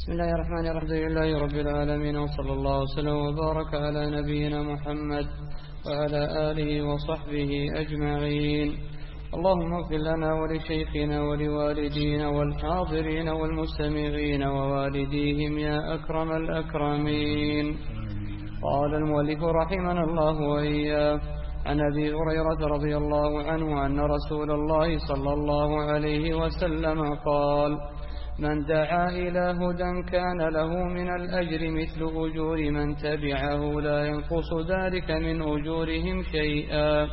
بسم الله الرحمن الرحيم. الحمد لله رب العالمين، وصلى الله وسلم وبارك على نبينا محمد وعلى آله وصحبه أجمعين. اللهم اغفر لنا ولشيخنا ولوالدينا والحاضرين والمستمعين ووالديهم يا أكرم الأكرمين. قال المؤلف رحمنا الله وإياه: عن أبي هريرة رضي الله عنه أن رسول الله صلى الله عليه وسلم قال: من دعا إلى هدى كان له من الأجر مثل أجور من تبعه لا ينقص ذلك من أجورهم شيئا،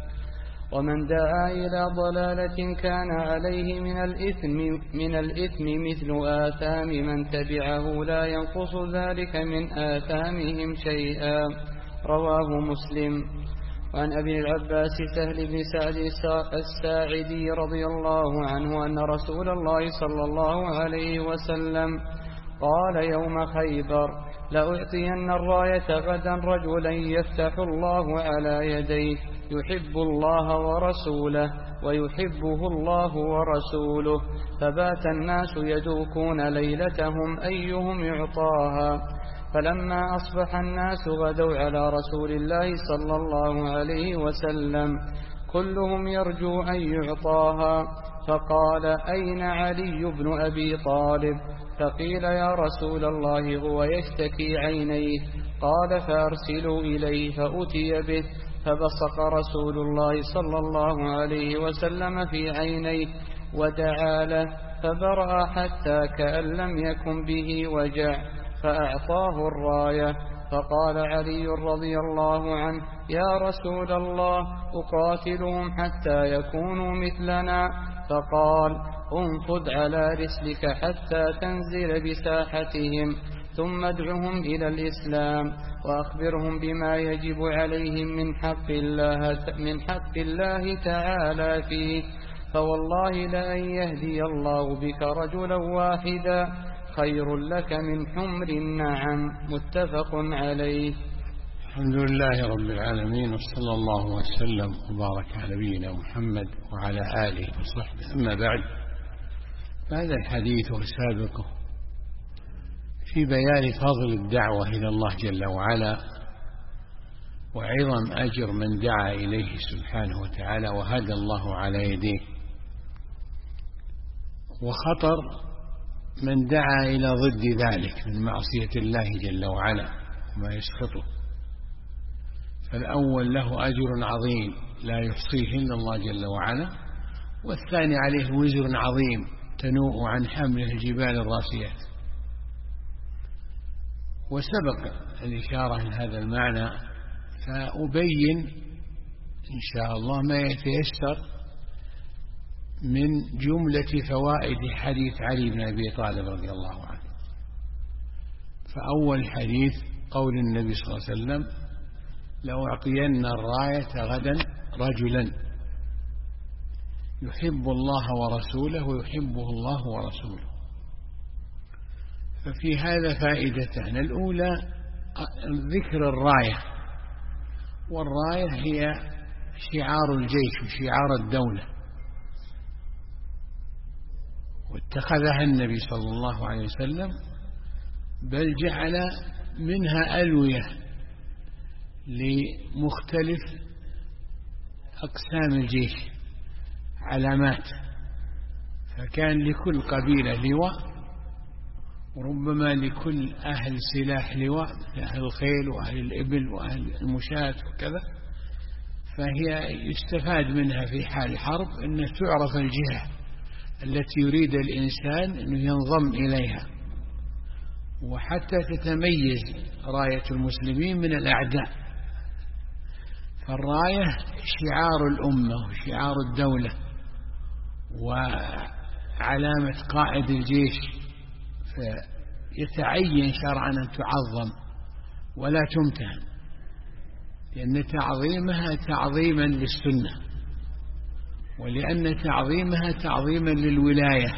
ومن دعا إلى ضلالة كان عليه من الإثم مثل آثام من تبعه لا ينقص ذلك من آثامهم شيئا. رواه مسلم. وعن أبي العباس سهل بن سعد الساعدي رضي الله عنه أن رسول الله صلى الله عليه وسلم قال يوم خيبر: لأعطين الراية غدا رجلا يفتح الله على يديه يحب الله ورسوله ويحبه الله ورسوله. فبات الناس يدوكون ليلتهم أيهم يعطاها، فلما أصبح الناس غدوا على رسول الله صلى الله عليه وسلم كلهم يرجو أن يعطاها، فقال: أين علي بن أبي طالب؟ فقيل: يا رسول الله هو يشتكي عينيه. قال: فأرسلوا إليه. فأتي به، فبصق رسول الله صلى الله عليه وسلم في عينيه ودعا له فبرأ حتى كأن لم يكن به وجع، فأعطاه الراية. فقال علي رضي الله عنه: يا رسول الله، أقاتلهم حتى يكونوا مثلنا؟ فقال: انفض على رسلك حتى تنزل بساحتهم، ثم ادعهم إلى الإسلام، وأخبرهم بما يجب عليهم من حق الله تعالى فيه، فوالله لأن يهدي الله بك رجلا واحدا خير لك من حمر النعم. متفق عليه. الحمد لله رب العالمين، وصلى الله وسلم وبارك على نبينا محمد وعلى آله وصحبه. أما بعد، فهذا الحديث وسابقه في بيان فضل الدعوة إلى الله جل وعلا، وعظم أجر من دعا إليه سبحانه وتعالى وهدى الله على يديه، وخطر من دعا إلى ضد ذلك من معصية الله جل وعلا وما يسخطه. فالأول له أجر عظيم لا يحصيه إلا الله جل وعلا، والثاني عليه وزر عظيم تنوء عن حمله الجبال الراسيات. وسبق الإشارة لهذا المعنى، فأبين إن شاء الله ما يتيسر من جملة فوائد حديث علي بن أبي طالب رضي الله عنه. فأول حديث قول النبي صلى الله عليه وسلم: لأعطين الراية غدا رجلا يحب الله ورسوله ويحبه الله ورسوله. ففي هذا فائدتان: الأولى ذكر الراية، والراية هي شعار الجيش وشعار الدولة، واتخذها النبي صلى الله عليه وسلم، بل جعل منها ألوية لمختلف أقسام الجيش، علامات، فكان لكل قبيلة لواء، وربما لكل أهل سلاح لواء، أهل الخيل وأهل الإبل وأهل المشاة وكذا. فهي يستفاد منها في حال حرب أن تعرف الجهة التي يريد الإنسان أن ينضم إليها، وحتى تتميز راية المسلمين من الأعداء. فالراية شعار الأمة وشعار الدولة وعلامة قائد الجيش، فيتعين شرعا أن تعظم ولا تمتهن، لأن تعظيمها تعظيما للسنة، ولأن تعظيمها تعظيما للولاية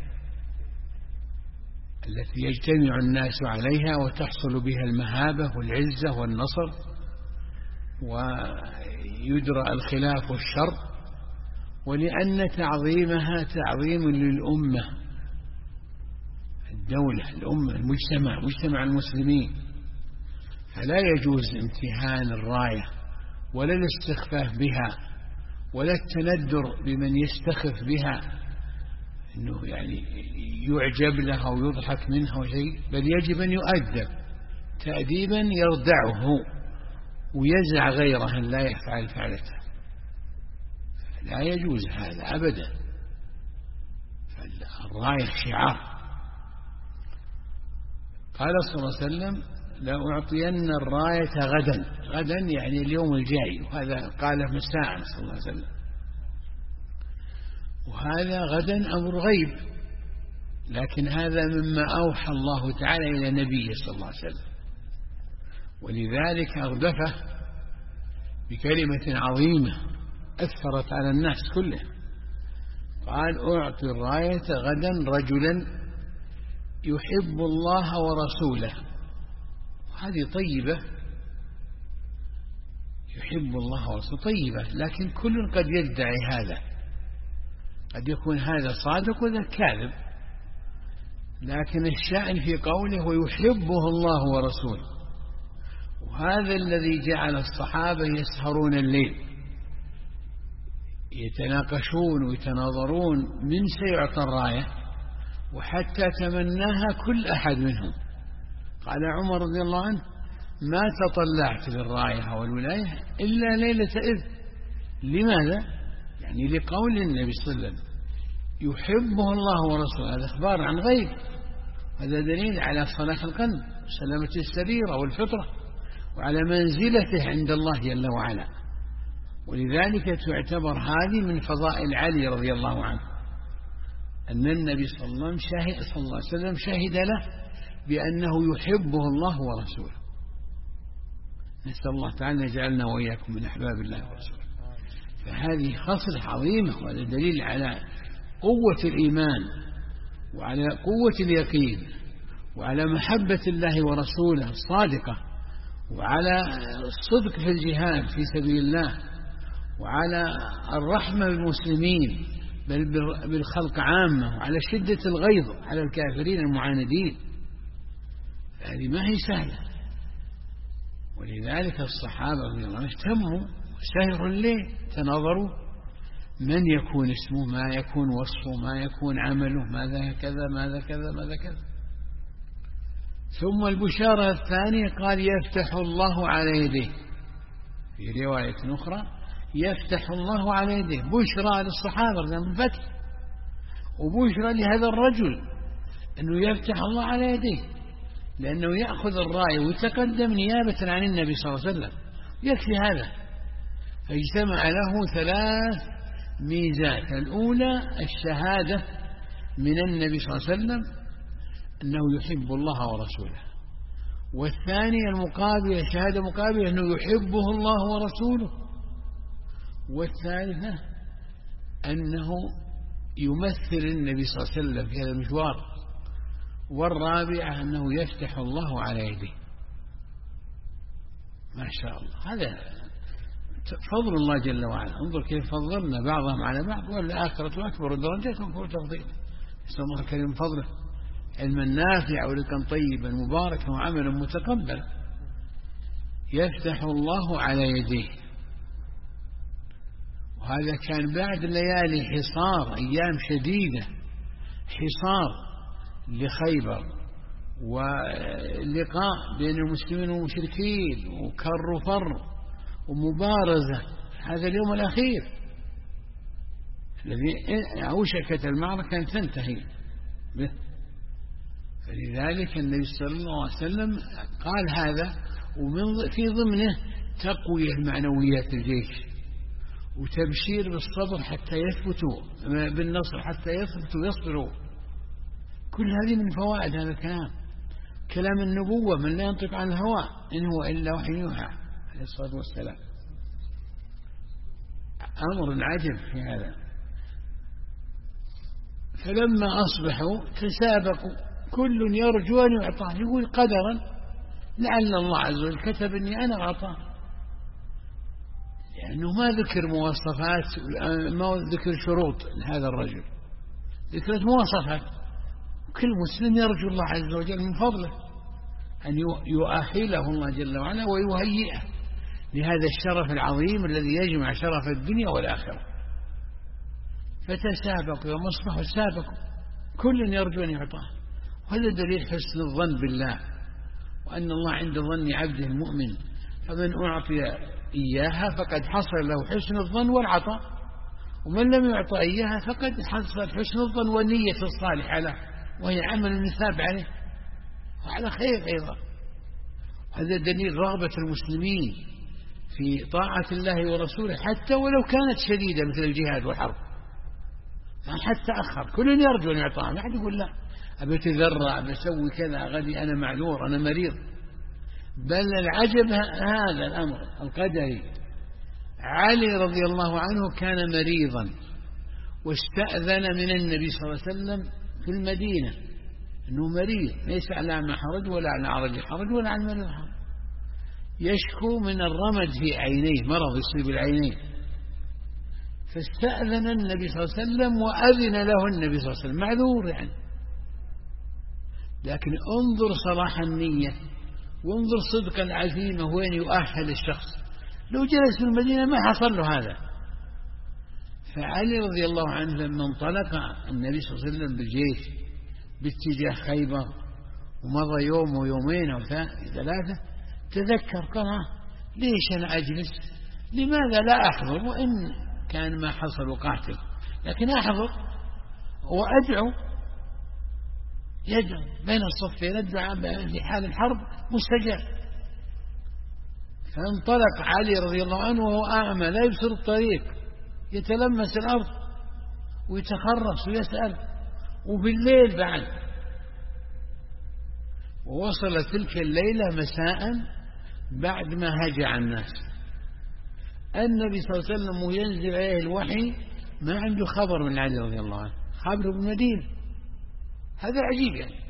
التي يجتمع الناس عليها وتحصل بها المهابة والعزة والنصر، ويدرأ الخلاف والشر، ولأن تعظيمها تعظيم للأمة الدولة، الأمة، المجتمع، مجتمع المسلمين. فلا يجوز امتهان الراية ولا الاستخفاف بها ولا التندر بمن يستخف بها، إنه يعني يعجب لها ويضحك منها وشيء، بل يجب أن يؤدب تأديبا يردعه ويزع غيره أن لا يفعل فعلته. لا يجوز هذا أبدا. فالراية شعار. قال صلى الله عليه وسلم: لأعطين الراية غدا. غدا يعني اليوم الجاي، وهذا قاله مساء صلى الله عليه وسلم، وهذا غدا أمر غيب، لكن هذا مما أوحى الله تعالى إلى نبيه صلى الله عليه وسلم، ولذلك أغدفه بكلمة عظيمة أثرت على الناس كله. قال: أعطي الراية غدا رجلا يحب الله ورسوله. هذه طيبة، يحب الله ورسوله طيبة، لكن كل قد يدعي هذا، قد يكون هذا صادق وذا كاذب، لكن الشأن في قوله ويحبه الله ورسوله. وهذا الذي جعل الصحابة يسهرون الليل يتناقشون ويتناظرون من سيعطى الراية، وحتى تمناها كل أحد منهم. قال عمر رضي الله عنه: ما تطلعت للراية والولاية إلا ليلة إذ. لماذا؟ يعني لقول النبي صلى الله عليه وسلم يحبه الله ورسوله، هذا إخبار عن غيب، هذا دليل على صلاح القلب وسلامة السريرة والفطرة وعلى منزلته عند الله جل وعلا. ولذلك تعتبر هذه من فضائل علي رضي الله عنه، أن النبي صلى الله عليه وسلم شهد له بأنه يحبه الله ورسوله. نسأل الله تعالى يجعلنا وإياكم من أحباب الله ورسوله. فهذه خصلة عظيمة، وهذا دليل على قوة الإيمان وعلى قوة اليقين وعلى محبة الله ورسوله الصادقة، وعلى الصدق في الجهاد في سبيل الله، وعلى الرحمة بالمسلمين بل بالخلق عامة، وعلى شدة الغيظ على الكافرين المعاندين. هذه ما هي سهلة. ولذلك الصحابة رضي الله عنهم اهتموا وسهروا الليل، تناظروا من يكون اسمه، ما يكون وصفه، ما يكون عمله، ماذا كذا ماذا كذا ماذا كذا. ثم البشارة الثانية قال: يفتح الله على يديه. في رواية أخرى: يفتح الله على يديه. بشرى للصحابة بالفتح، وبشرى لهذا الرجل أنه يفتح الله على يديه، لأنه يأخذ الراية ويتقدم نيابة عن النبي صلى الله عليه وسلم، يكفي هذا. فاجتمع له 3 ميزات: الأولى الشهادة من النبي صلى الله عليه وسلم أنه يحب الله ورسوله، والثانية المقابلة، شهادة مقابلة أنه يحبه الله ورسوله، والثالثة أنه يمثل النبي صلى الله عليه وسلم في هذا المشوار، والرابعة أنه يفتح الله على يديه. ما شاء الله، هذا فضل الله جل وعلا. انظر كيف فضلنا بعضهم على بعض، والآخرة أكبر درجات وأكبر تفضيل. نسأل الله الكريم فضله علما نافعا ورزقا طيبا مباركا وعملا متقبلا. يفتح الله على يديه. وهذا كان بعد ليالي حصار، أيام شديدة حصار لخيبر، ولقاء بين المسلمين والمشركين، وكر وفر ومبارزة. هذا اليوم الأخير الذي أوشكت المعركة أن تنتهي به. فلذلك النبي صلى الله عليه وسلم قال هذا، وفي ضمنه تقوية معنويات الجيش، وتبشير بالصبر حتى يثبتوا، بالنصر حتى يثبتوا ويصبروا. كل هذه من فوائد هذا الكلام، كلام النبوة من لا ينطق عن الهوى إن هو إلا وحي يوحى عليه الصلاة والسلام. أمر عجب في هذا. فلما أصبحوا تسابقوا، كل يرجو أن يعطاه، يقول قدرا لعل الله عز وجل كتب أني أنا أعطاه، لأنه ما ذكر مواصفات، ما ذكر شروط لهذا الرجل، ذكرت مواصفات كل مسلم يرجو الله عز وجل من فضله أن يؤهله الله جل وعلا ويهيئه لهذا الشرف العظيم الذي يجمع شرف الدنيا والآخرة. فتسابقوا يوم أصبحوا سابقوا، كل يرجو أن يعطاه. وهذا دليل حسن الظن بالله، وأن الله عند ظن عبده المؤمن، فمن أعطي إياها فقد حصل له حسن الظن والعطاء، ومن لم يعطى إياها فقد حصل حسن الظن والنية الصالحة له، وهي عمل مثاب عليه وعلى خير أيضا. هذا دليل رغبة المسلمين في طاعة الله ورسوله حتى ولو كانت شديدة مثل الجهاد والحرب، حتى أخر كل يرجو أن يعطاه، ما حد يقول لا أبي أتذرع بسوي كذا غدي أنا معذور أنا مريض. بل العجب هذا الأمر القدري. علي رضي الله عنه كان مريضا واستأذن من النبي صلى الله عليه وسلم في المدينة أنه مريض، ليس على ما حرج ولا على عرج حرج ولا على المريض حرج، يشكو من الرمد في عينيه، مرض يصيب العينين. فاستأذن النبي صلى الله عليه وسلم وأذن له النبي صلى الله عليه وسلم، معذور يعني. لكن انظر صلاح النية وانظر صدق العزيمة وين يؤهل الشخص. لو جلس في المدينة ما حصل له هذا. فعلي رضي الله عنه لما انطلق النبي صلى الله عليه وسلم بالجيش باتجاه خيبر ومضى يوم ويومين أو ثلاثة، تذكر قال ليش أنا أجلس، لماذا لا أحضر، وإن كان ما حصل وقاتل لكن أحضر وأدعو، يدعو بين الصفين، الدعاء في حال الحرب مستجاب. فانطلق علي رضي الله عنه وهو أعمى لا يبصر الطريق، يتلمس الأرض ويتخرص ويسأل، وبالليل بعد. ووصل تلك الليلة مساء بعد ما هجع الناس، النبي صلى الله عليه وسلم وينزل عليه الوحي ما عنده خبر من علي رضي الله عنه، خبر بالمدينة. هذا عجيب يعني.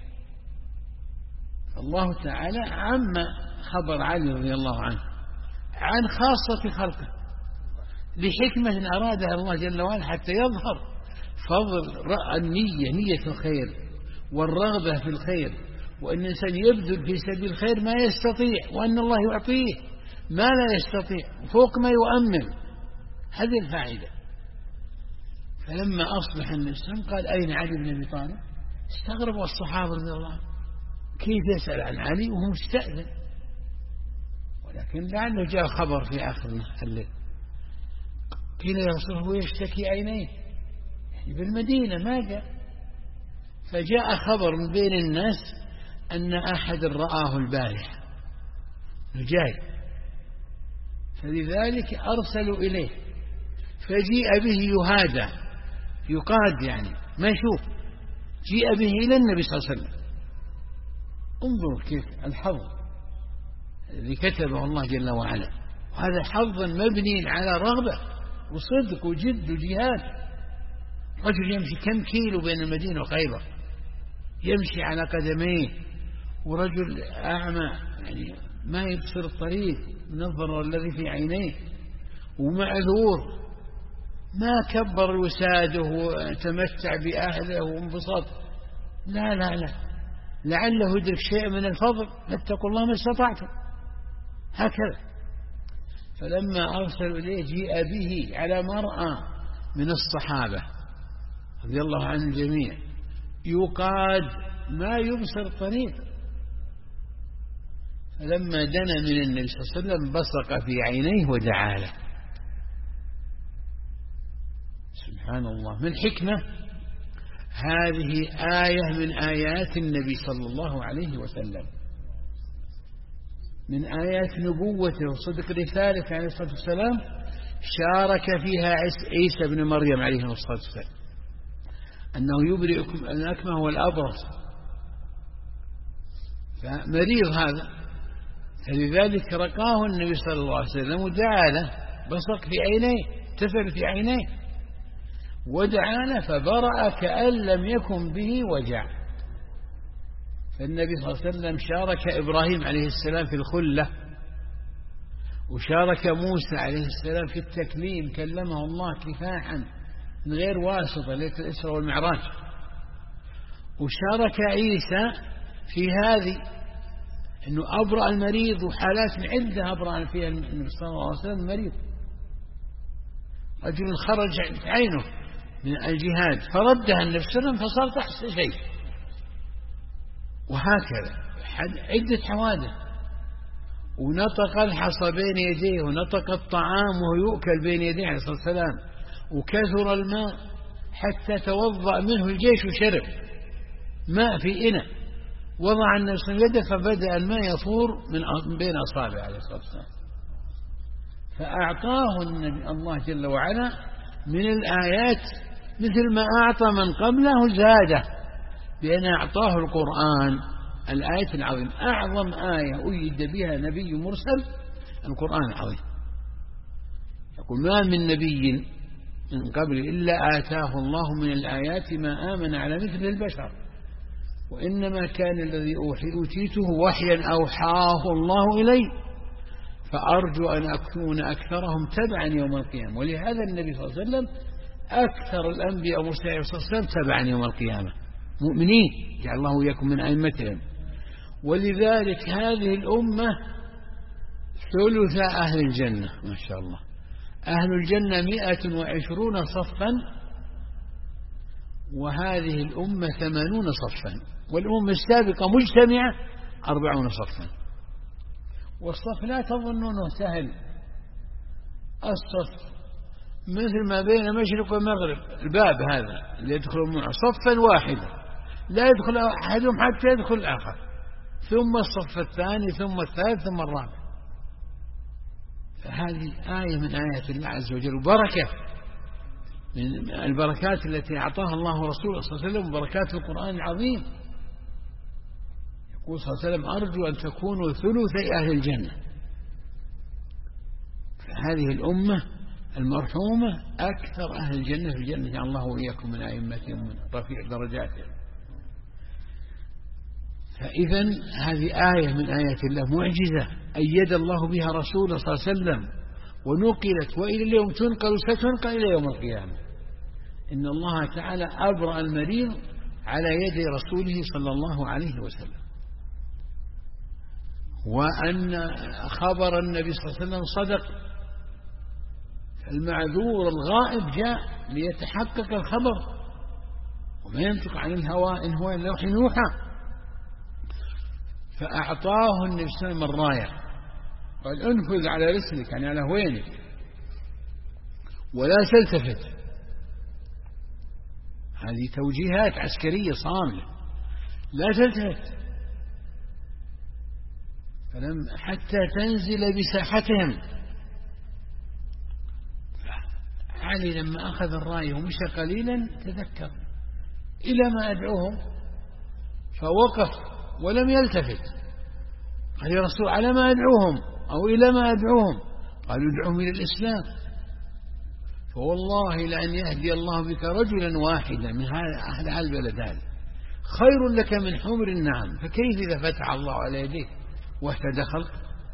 الله تعالى عم خبر علي رضي الله عنه عن خاصة خلقه لحكمة أرادها الله جل وعلا حتى يظهر فضل النية، نية الخير والرغبة في الخير، وأن الإنسان يبذل في سبيل الخير ما يستطيع، وأن الله يعطيه ما لا يستطيع فوق ما يؤمن. هذه الفائدة. فلما أصبح النبي صلى الله عليه وسلم قال أين علي بن أبي طالب؟ استغربوا الصحابة رضي الله عنهم، كيف يسأل عن علي وهو مستأذن؟ ولكن لعله جاء خبر في آخر الليل، قيل يا رسول الله هو يشتكي عينيه، يعني بالمدينة ما جاء. فجاء خبر من بين الناس أن أحد رآه البارحة جاي، فلذلك أرسلوا إليه، فجيء به يهادى يقاد يعني ما يشوف، جيء به إلى النبي صلى الله عليه وسلم. انظر كيف الحظ الذي كتبه الله جل وعلا، وهذا حظ مبني على رغبة وصدق وجد وجهاد. رجل يمشي كم كيلو بين المدينة وخيبر، يمشي على قدميه، ورجل أعمى يعني ما يبصر الطريق من الضرر الذي في عينيه، ومعذور، ما كبر وساده وتمتع بأهله وانبسط، لا لا لا، لعله يدرك شيء من الفضل، فاتقوا الله ما استطعتم، هكذا. فلما أرسلوا إليه جيء به على مرأى من الصحابة رضي الله عنهم الجميع، يقاد ما يبصر الطريق. فلما دنا من النبي صلى الله عليه وسلم بصق في عينيه ودعا له. سبحان الله. من حكمة هذه آية من آيات النبي صلى الله عليه وسلم، من آيات نبوته وصدق رسالته عليه الصلاة والسلام، شارك فيها عيسى بن مريم عليه الصلاة والسلام، أنه يبرئكم الأكمه والأبرص، فمريض هذا، فلذلك رقاه النبي صلى الله عليه وسلم ودعا له، بصق في عينيه، تفل في عينيه ودعا له فبرأ كأن لم يكن به وجع. فالنبي صلى الله عليه وسلم شارك إبراهيم عليه السلام في الخلة، وشارك موسى عليه السلام في التكليم، كلمه الله كفاحا من غير واسطة، ليلة الإسراء والمعراج. وشارك عيسى في هذه، أنه أبرأ المريض، وحالات عدة أبرأ فيها النبي صلى الله عليه وسلم المريض. رجل خرج عينه من الجهاد فردها النبي صلى الله عليه وسلم فصار تحت شيء، وهكذا عدة حوادث. ونطق الحصى بين يديه، ونطق الطعام وهو يؤكل بين يديه عليه الصلاة والسلام، وكثر الماء حتى توضأ منه الجيش وشرب ماء في إناء، وضع النبي صلى الله عليه وسلم يده فبدأ الماء يفور من بين أصابعه عليه الصلاة والسلام. فأعطاه الله جل وعلا من الآيات مثل ما أعطى من قبله زاده، بأن أعطاه القرآن الآية العظيم. أعظم آية أيد بها نبي مرسل القرآن العظيم. يقول ما من نبي من قبل إلا آتاه الله من الآيات ما آمن على مثل البشر، وإنما كان الذي أوتيته وحيا أوحاه الله إلي، فأرجو أن أكون أكثرهم تبعا يوم القيامة. ولهذا النبي صلى الله عليه وسلم أكثر الأنبياء والمرسلين صلى الله عليه وسلم تبعا يوم القيامة مؤمنين، جعل الله وإياكم من أئمتهم. ولذلك هذه الأمة ثلث أهل الجنة، ما شاء الله. أهل الجنة 120 صفا، وهذه الأمة 80 صفا، والأمة السابقة مجتمعة 40 صفا. والصف لا تظنونه سهل، الصف مثل ما بين المشرق والمغرب، الباب هذا اللي يدخل معه صفا واحدا، لا يدخل أحدهم حتى يدخل الآخر، ثم الصف الثاني ثم الثالث ثم الرابع. فهذه آية من آيات الله عز وجل، وبركة من البركات التي أعطاها الله ورسوله صلى الله عليه وسلم، وبركات القرآن العظيم. يقول صلى الله عليه وسلم أرجو أن تكونوا ثلثي أهل الجنة. فهذه الأمة المرحومة أكثر أهل الجنة في الجنة، جعل الله وإياكم من أئمتهم من رفيع درجاتهم. فإذا هذه آية من آيات الله معجزة أيد الله بها رسوله صلى الله عليه وسلم، ونقلت وإلى اليوم تنقل ستنقل إلى يوم القيامة. إن الله تعالى أبرأ المريض على يد رسوله صلى الله عليه وسلم. وأن خبر النبي صلى الله عليه وسلم صدق، المعذور الغائب جاء ليتحقق الخبر، وما ينطق عن الهوى إن هو إلا وحي يوحى. فأعطاه النبي صلى الله عليه وسلم الراية، قال انفذ على رسلك، يعني على هوينك، ولا تلتفت. هذه توجيهات عسكرية صاملة، لا تلتفت، فلم حتى تنزل بساحتهم. علي لما أخذ الراية ومشى قليلا تذكر إلى ما أدعوهم، فوقف ولم يلتفت. قال يا رسول على ما أدعوهم أو إلى ما أدعوهم؟ قالوا ادعوهم إلى الإسلام. فوالله لأن يهدي الله بك رجلا واحدا من هذا البلد هذا خير لك من حمر النعم، فكيف إذا فتح الله على يديك واهتدى خلق؟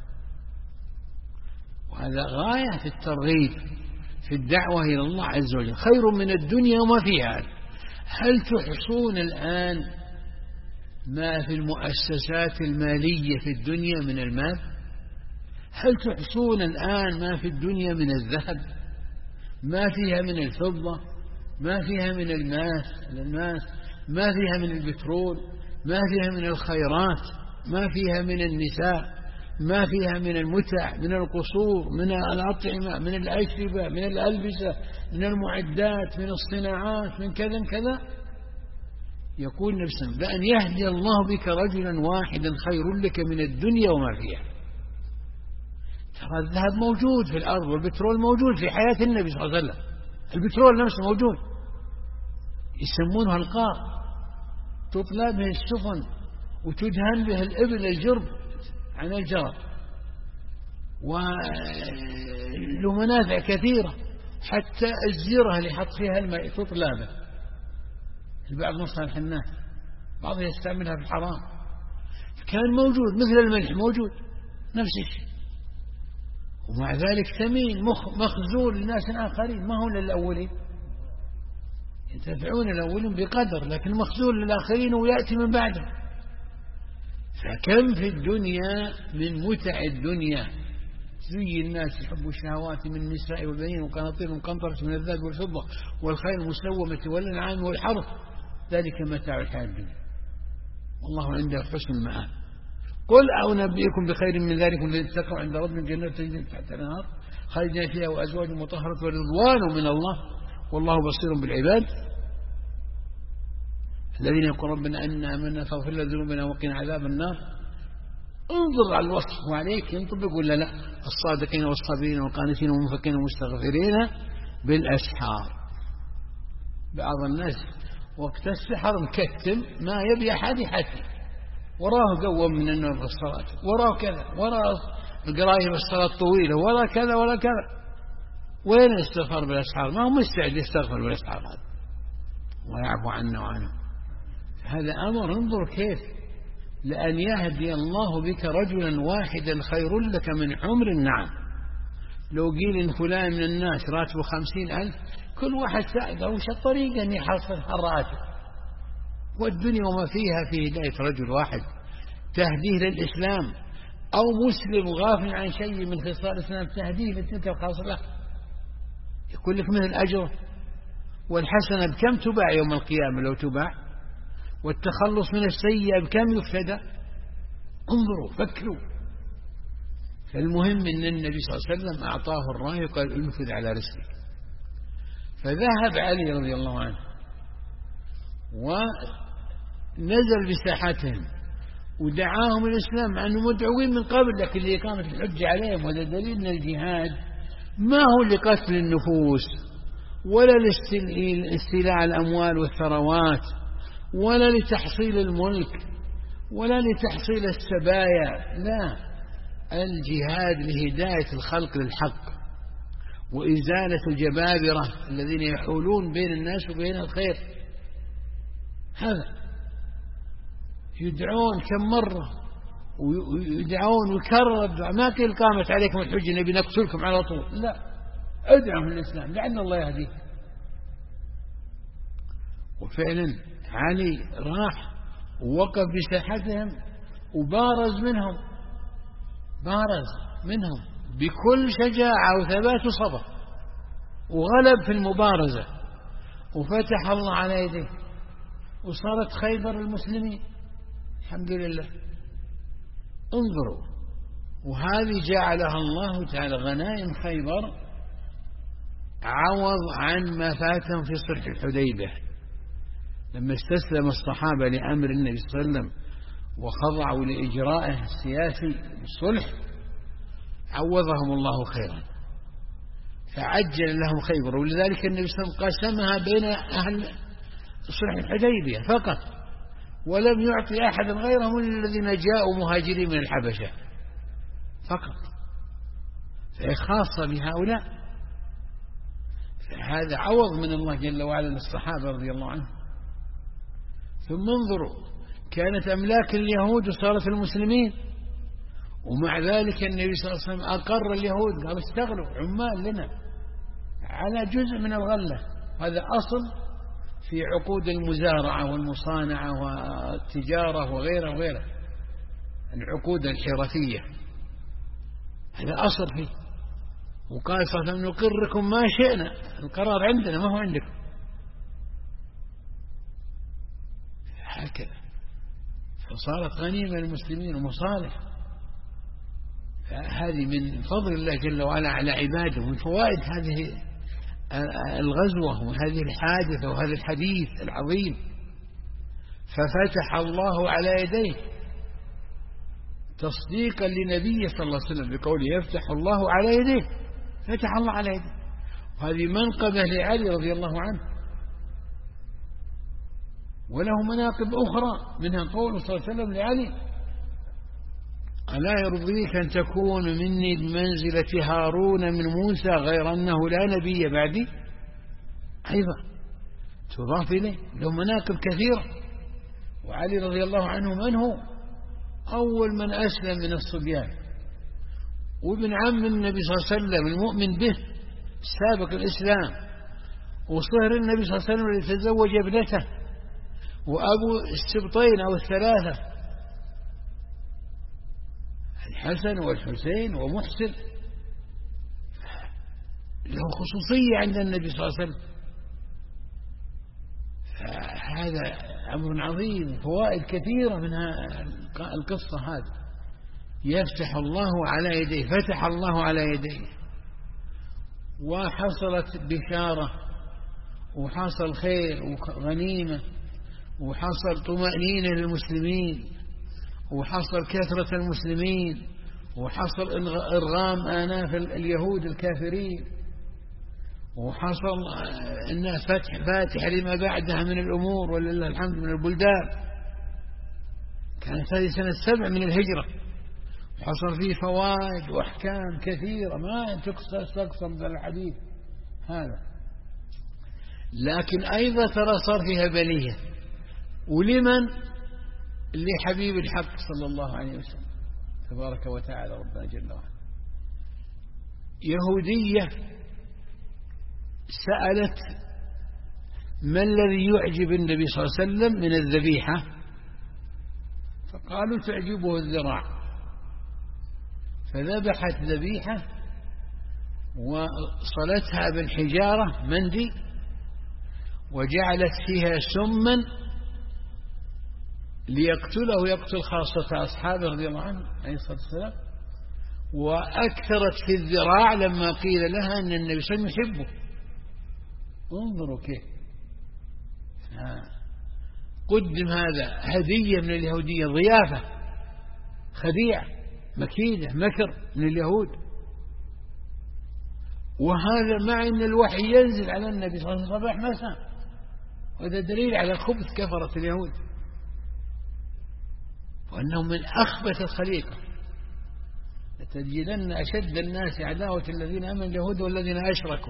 وهذا غاية في الترغيب في الدعوة إلى الله عز وجل، خير من الدنيا وما فيها. هل تحصون الآن ما في المؤسسات المالية في الدنيا من المال؟ هل تحصون الآن ما في الدنيا من الذهب، ما فيها من الفضة، ما فيها من الماس، ما فيها من البترول، ما فيها من الخيرات، ما فيها من النساء، ما فيها من المتع، من القصور، من الأطعمة، من الأشربة، من الألبسة، من المعدات، من الصناعات، من كذا كذا؟ يقول نفسه لأن يهدي الله بك رجلا واحدا خير لك من الدنيا وما فيها. ترى الذهب موجود في الأرض، والبترول موجود في حياة النبي صلى الله عليه وسلم، البترول نفسه موجود، يسمونه القار، تطلى به السفن وتدهن به الإبل الجرب عن الجرب، وله منافع كثيرة، حتى الزيرة اللي حط فيها الماء تطلى به. البعض نصها الحناء، بعض يستعملها في الحرام. كان موجود مثل الملح موجود نفس الشيء، ومع ذلك ثمين مخزون لناس آخرين، ما هو للأولين. ينتفعون الأولين بقدر، لكن مخزون للآخرين ويأتي من بعده. فكم في الدنيا من متع الدنيا، زي الناس يحبوا الشهوات من النساء والبنين والقناطير المقنطرة من الذهب والفضة والخيل المسومة والأنعام والحرث، ذلك متاع الحياة الدنيا والله عنده حسن المآب. قل أنبئكم بخير من ذلك الذين اتقوا عند ربهم جنات تجري تحت الأنهار خالدين فيها وأزواج مطهرة ورضوان من الله والله بصير بالعباد. الذين يقولون ربنا أننا آمنا فاغفر لنا ذنوبنا وقنا عذاب النار. انظر على الوصف وعليك ينطبق ولا لا؟ الصادقين والصابرين والقانتين والمنفقين والمستغفرين بالأسحار. بعض الناس وقت السحر مكتم ما يبي أحد يحكي، وراه قوم من النوم في الصلاة، وراه كذا، وراه القراية بالصلاة طويلة، وراه كذا ولا كذا. وين الاستغفار بالأسحار؟ ما هو مستعد يستغفر بالأسحار هذا ويعفو عنا وعنه. هذا أمر انظر كيف، لأن يهدي الله بك رجلا واحدا خير لك من حمر النعم. لو قيل إن فلان من الناس راتبه 50,000 كل واحد ساعده وش الطريقة أن يحصل الراتب، والدنيا وما فيها في هداية رجل واحد تهديه للإسلام، أو مسلم غافل عن شيء من خصال الإسلام تهديه لتلك الخاصلة، يكون لك من الأجر. والحسنة بكم تباع يوم القيامة لو تباع، والتخلص من السيئة بكم يفتدى. انظروا فكروا. فالمهم أن النبي صلى الله عليه وسلم أعطاه الراية وقال انفذ على رسلك. فذهب علي رضي الله عنه ونزل بساحتهم ودعاهم الإسلام مع أنه مدعوين من قبل، لكن اللي قامت الحجة عليهم. وهذا دليل أن الجهاد ما هو لقتل النفوس ولا لاستيلاء الأموال والثروات ولا لتحصيل الملك ولا لتحصيل السبايا، لا، الجهاد لهداية الخلق للحق وإزالة الجبابرة الذين يحولون بين الناس وبين الخير. هذا يدعون كم مرة ويدعون ويكرر الدعاء، ما كل قامت عليكم الحجة نبي نقتلكم على طول، لا، ادعوا في الإسلام لعل الله يهديك. وفعلا علي راح ووقف بساحتهم وبارز منهم بكل شجاعة وثبات وصبر، وغلب في المبارزة، وفتح الله على يديه، وصارت خيبر المسلمين الحمد لله. انظروا، وهذه جعلها الله تعالى غنائم خيبر عوض عن ما فاتهم في صلح الحديبية، لما استسلم الصحابة لأمر النبي صلى الله عليه وسلم وخضعوا لإجرائه السياسي بالصلح عوضهم الله خيرا فعجل لهم خيبر. ولذلك النبي صلى الله عليه وسلم قسمها بين أهل صلح الحديبية فقط، ولم يعطي أحد غيرهم الذين جاءوا مهاجرين من الحبشة فقط، فهي خاصة بهؤلاء. فهذا عوض من الله جل وعلا للصحابة رضي الله عنهم. ثم انظروا، كانت أملاك اليهود وصارت المسلمين، ومع ذلك النبي صلى الله عليه وسلم أقر اليهود، قال استغلوا عمال لنا على جزء من الغلة. هذا أصل في عقود المزارعة والمصانعة والتجارة وغيره العقود الحرفية، هذا أصل فيه. وقال صلى الله عليه وسلم نقركم ما شئنا، القرار عندنا ما هو عندكم. هكذا فصارت غنيمة للمسلمين ومصالح. هذه من فضل الله جل وعلا على عباده، ومن فوائد هذه الغزوة وهذه الحادثة وهذا الحديث العظيم. ففتح الله على يديه تصديقا لنبيه صلى الله عليه وسلم بقوله يفتح الله على يديه، فتح الله على يديه. وهذه منقبة لعلي رضي الله عنه، وله مناقب أخرى منها قوله صلى الله عليه وسلم لعلي ألا يرضيك أن تكون مني بمنزلة هارون من موسى غير أنه لا نبي بعدي. أيضا تضاف إليه، له مناقب كثيرة. وعلي رضي الله عنه من هو؟ أول من أسلم من الصبيان، وابن عم النبي صلى الله عليه وسلم المؤمن به سابق الإسلام، وصهر النبي صلى الله عليه وسلم الذي تزوج ابنته، وأبو السبطين أو الثلاثة الحسن والحسين ومحسن، له خصوصية عند النبي صلى الله عليه وسلم. فهذا أمر عظيم، فوائد كثيرة من القصة هذه. يفتح الله على يديه، فتح الله على يديه، وحصلت بشارة، وحصل خير وغنيمة، وحصل طمأنينة للمسلمين، وحصل كثرة المسلمين، وحصل إرغام آناف اليهود الكافرين، وحصل إنها فاتح لما بعدها من الأمور ولله الحمد من البلدان. كانت هذه سنة 7 من الهجرة، حصل فيه فوائد وأحكام كثيرة ما تقسم ذا الحديث هذا. لكن أيضا ترى صار فيها بلية، ولمن؟ لحبيب الحق صلى الله عليه وسلم تبارك وتعالى ربنا جل وعلا. يهودية سألت ما الذي يعجب النبي صلى الله عليه وسلم من الذبيحة، فقالوا تعجبه الذراع، فذبحت ذبيحة وصلتها بالحجارة مندي، وجعلت فيها سما ليقتله ويقتل خاصة أصحابه رضي الله عنه عليه الصلاة والسلام، وأكثرت في الذراع لما قيل لها أن النبي صلى الله عليه وسلم يحبه. انظروا كيف قدم هذا هدية من اليهودية، ضيافة، خديعة، مكيدة، مكر من اليهود. وهذا مع أن الوحي ينزل على النبي صلى الله عليه وسلم صباح مساء، وهذا دليل على خبث كفرة اليهود، وأنهم من أخبث الخليقة. لتجدن أشد الناس عداوة الذين آمنوا اليهود والذين أشركوا.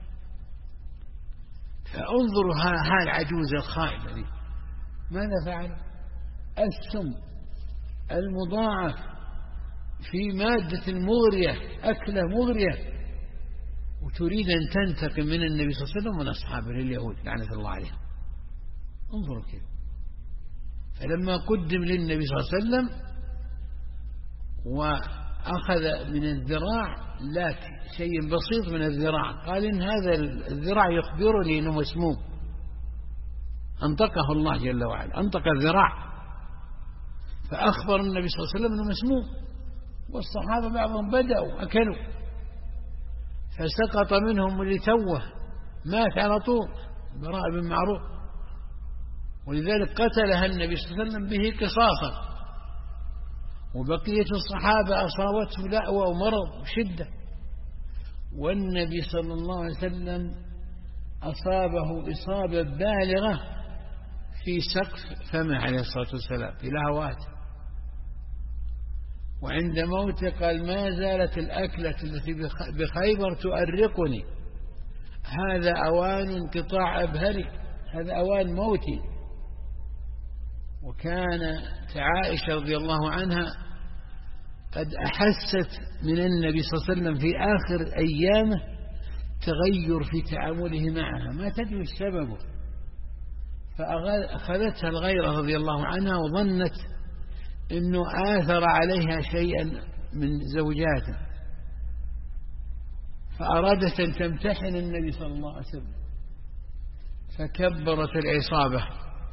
فانظروا العجوز الخائفة دي ماذا فعل؟ السم المضاعف في مادة مغرية، أكلة مغرية، وتريد أن تنتقم من النبي صلى الله عليه وسلم ومن أصحابه اليهود لعنة الله عليهم. انظروا كيف. فلما قدم للنبي صلى الله عليه وسلم وأخذ من الذراع، لا شيء بسيط من الذراع، قال إن هذا الذراع يخبرني أنه مسموم. أنطقه الله جل وعلا، أنطق الذراع، فأخبر النبي صلى الله عليه وسلم أنه مسموم. والصحابة بعضهم بدأوا أكلوا، فسقط منهم اللي توه مات على طول، براء بن معروف، ولذلك قتلها النبي صلى الله عليه وسلم به قصاصا. وبقية الصحابة أصابتهم لأوى ومرض وشدة، والنبي صلى الله عليه وسلم أصابه إصابة بالغة في سقف فمه عليه الصلاة والسلام في لهوات. وعند موته قال ما زالت الأكلة التي بخيبر تؤرقني، هذا أوان انقطاع أبهري، هذا أوان موتي. وكانت عائشة رضي الله عنها قد أحست من النبي صلى الله عليه وسلم في آخر أيامه تغير في تعامله معها، ما تدري السبب، فأخذتها الغيرة رضي الله عنها، وظنت أنه آثر عليها شيئا من زوجاته، فأرادت أن تمتحن النبي صلى الله عليه وسلم، فكبرت العصابة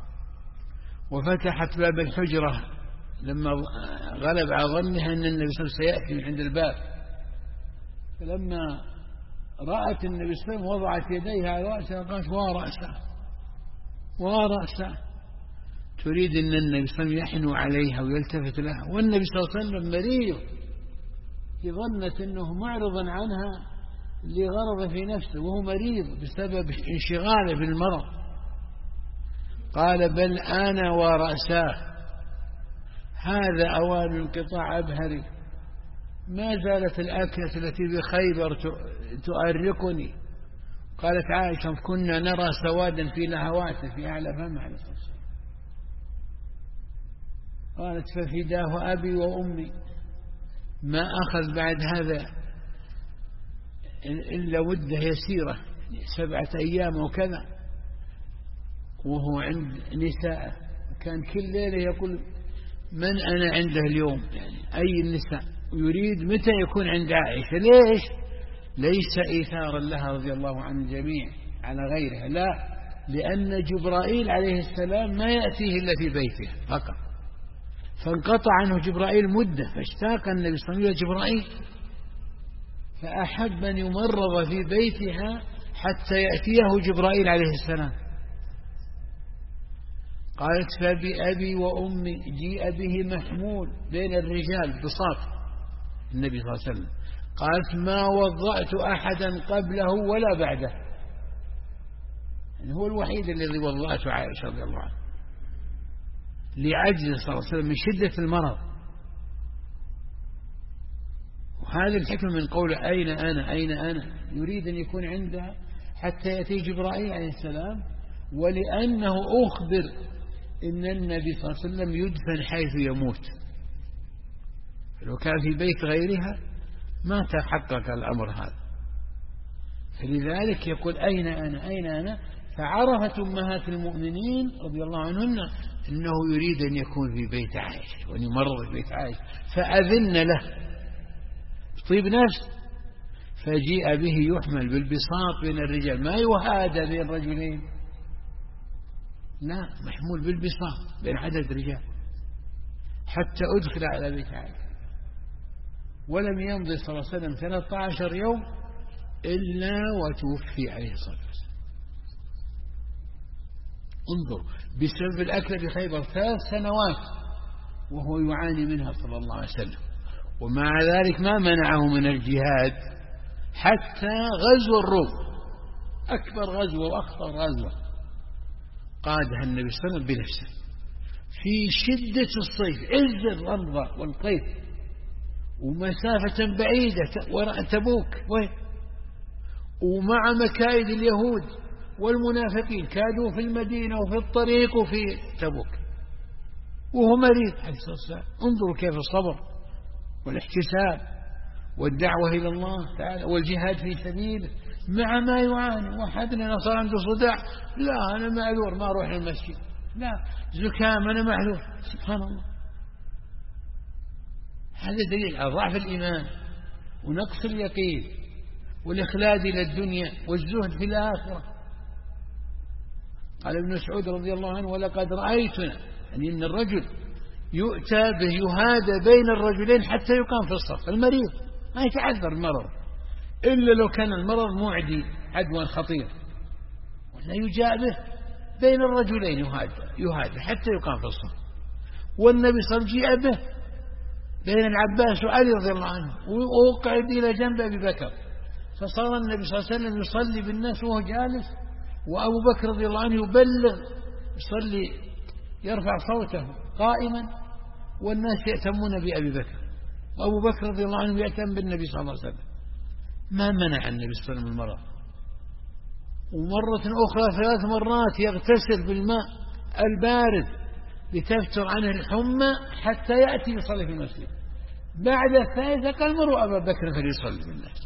وفتحت باب الحجرة لما غلب على ظنها أن النبي صلى الله عليه وسلم سيأتي من عند الباب. فلما رأت النبي صلى الله عليه وسلم وضعت يديها على رأسها قالت ورأسها، تريد أن النبي صلى الله عليه وسلم يحنو عليها ويلتفت لها، والنبي صلى الله عليه وسلم مريض، ظنت أنه معرضا عنها لغرض في نفسه وهو مريض بسبب انشغاله بالمرض. قال بل أنا ورأساه، هذا أوان انقطاع أبهري، ما زالت الأكلة التي بخيبر تؤرقني. قالت عائشة كنا نرى سوادا في لهواته في أعلى فمه عليه الصلاة والسلام. قالت ففداه أبي وأمي، ما أخذ بعد هذا إلا ودة يسيرة 7 أيام وكذا وهو عند نساء، كان كل ليلة يقول من أنا عنده اليوم، يعني أي النساء، ويريد متى يكون عند عائشة. ليس إيثارا لها رضي الله عن الجميع على غيرها، لا، لأن جبرائيل عليه السلام ما يأتيه إلا في بيته فقط، فانقطع عنه جبرائيل مدة، فاشتاق النبي صلى الله عليه وسلم إلى جبرائيل، فأحب أن يمرض في بيتها حتى يأتيه جبرائيل عليه السلام. قالت فبأبي وأمي جيء به محمول بين الرجال بساط النبي صلى الله عليه وسلم. قالت ما وضعت أحدا قبله ولا بعده، يعني هو الوحيد الذي وضعته عائشة رضي الله عنها، لعجز صلى الله عليه وسلم من شدة المرض. وهذه الحكمة من قوله أين أنا، يريد أن يكون عندها حتى يأتي جبرائيل عليه السلام، ولأنه أخبر إن النبي صلى الله عليه وسلم يدفن حيث يموت، لو كان في بيت غيرها ما تحقق الأمر هذا. فلذلك يقول أين أنا، فعرفت أمهات المؤمنين رضي الله عنهن أنه يريد أن يكون في بيت عائشة وأن يمرض في بيت عائشة، فأذن له طيب نفس، فجيء به يحمل بالبساط بين الرجال، ما يهادى بين رجلين، لا، محمول بالبساط بين عدد رجال حتى أدخل على بيت عائشة. ولم يمضي صلى الله عليه وسلم 13 يوم إلا وتوفي عليه الصلاة والسلام. انظر، بسبب الأكل بخيبر 3 سنوات وهو يعاني منها صلى الله عليه وسلم، ومع ذلك ما منعه من الجهاد حتى غزو الروم، أكبر غزوة وأخطر غزوة قادها النبي صلى الله عليه وسلم بنفسه في شدة الصيف، عز الرمضة والقيف، ومسافة بعيدة وراء تبوك، ومع مكايد اليهود والمنافقين كادوا في المدينة وفي الطريق وفي تبوك، وهو مريض عليه الصلاة والسلام. انظروا كيف الصبر والاحتساب والدعوة إلى الله تعالى والجهاد في سبيله مع ما يعاني. واحدنا صار عنده صداع، لا أنا معذور ما أروح للمسجد، لا زكام أنا معذور، سبحان الله. هذا دليل على ضعف الإيمان ونقص اليقين والإخلاد إلى الدنيا والزهد في الآخرة. قال ابن مسعود رضي الله عنه ولقد رأيتنا، يعني إن الرجل يؤتى به يهادى بين الرجلين حتى يقام في الصف، المريض ما يتعذر المرض إلا لو كان المرض معدي عدوى خطير، ولا يجاء به بين الرجلين يهادى حتى يقام في الصف. والنبي صلى الله عليه وسلم جاء به بين العباس وعلي رضي الله عنه، ووقعد إلى جنب أبي بكر، فصار النبي صلى الله عليه وسلم يصلي بالناس وهو جالس، وأبو بكر رضي الله عنه يبلغ يصلي يرفع صوته قائما، والناس يأتمون بأبي بكر، وأبو بكر رضي الله عنه يأتم بالنبي صلى الله عليه وسلم. ما منع النبي صلى الله عليه وسلم المرض. ومرة أخرى 3 مرات يغتسل بالماء البارد لتفتر عنه الحمى حتى يأتي يصلي في المسجد. بعد الثالثة قال مروا أبا بكر فليصلي بالناس.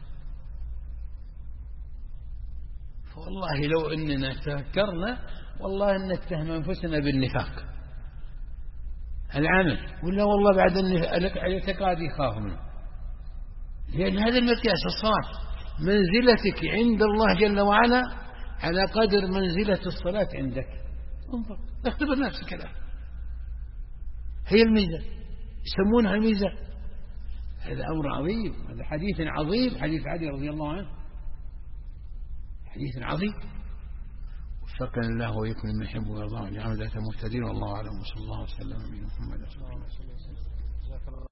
فوالله لو أننا تفكرنا والله أن نتهم أنفسنا بالنفاق العمل، ولا والله بعد الاعتقاد يخاف منه، لأن هذا المقياس الصلاة منزلتك عند الله جل وعلا على قدر منزلة الصلاة عندك. انظر اختبر نفسك الآن، هي الميزة يسمونها الميزة. هذا أمر عظيم، هذا حديث عظيم، حديث علي رضي الله عنه حديث عظيم. وفقنا الله وإياكم مما يحب ويرضى وجعلنا مهتدين، والله أعلم، وصلى الله وسلم على محمد.